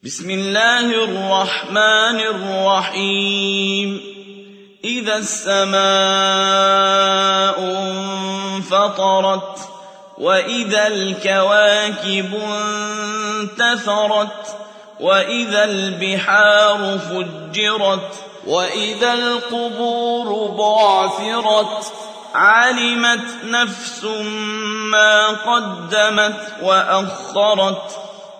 بسم الله الرحمن الرحيم إذا السماء انفطرت وإذا الكواكب انتثرت وإذا البحار فجرت وإذا القبور بعثرت علمت نفس ما قدمت وأخرت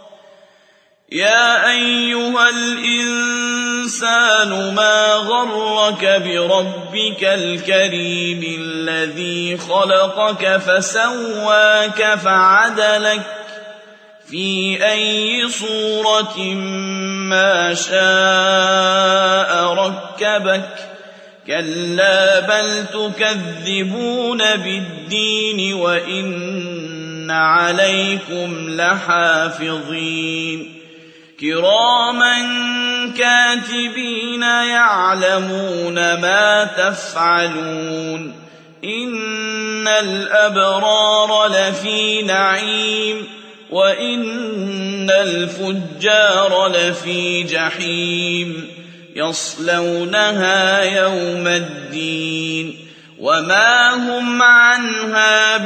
يا أيها الإنسان ما غرك بربك الكريم الذي خلقك فسواك فعدلك في أي صورة ما شاء ركبك كلا بل تكذبون بالدين وإن عليكم لحافظين كراما كاتبين يعلمون ما تفعلون إن الأبرار لفي نعيم وإن الفجار لفي جحيم يصلونها يوم الدين وما هم عنها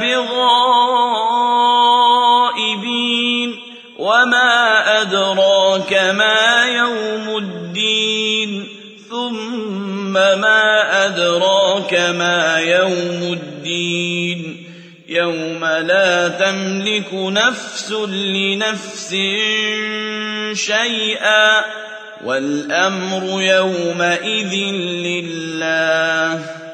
بغائبين وما أدراك ما يوم الدين ثم ما أدراك ما يوم الدين يوم لا تملك نفس لنفس شيئا والأمر يومئذ لله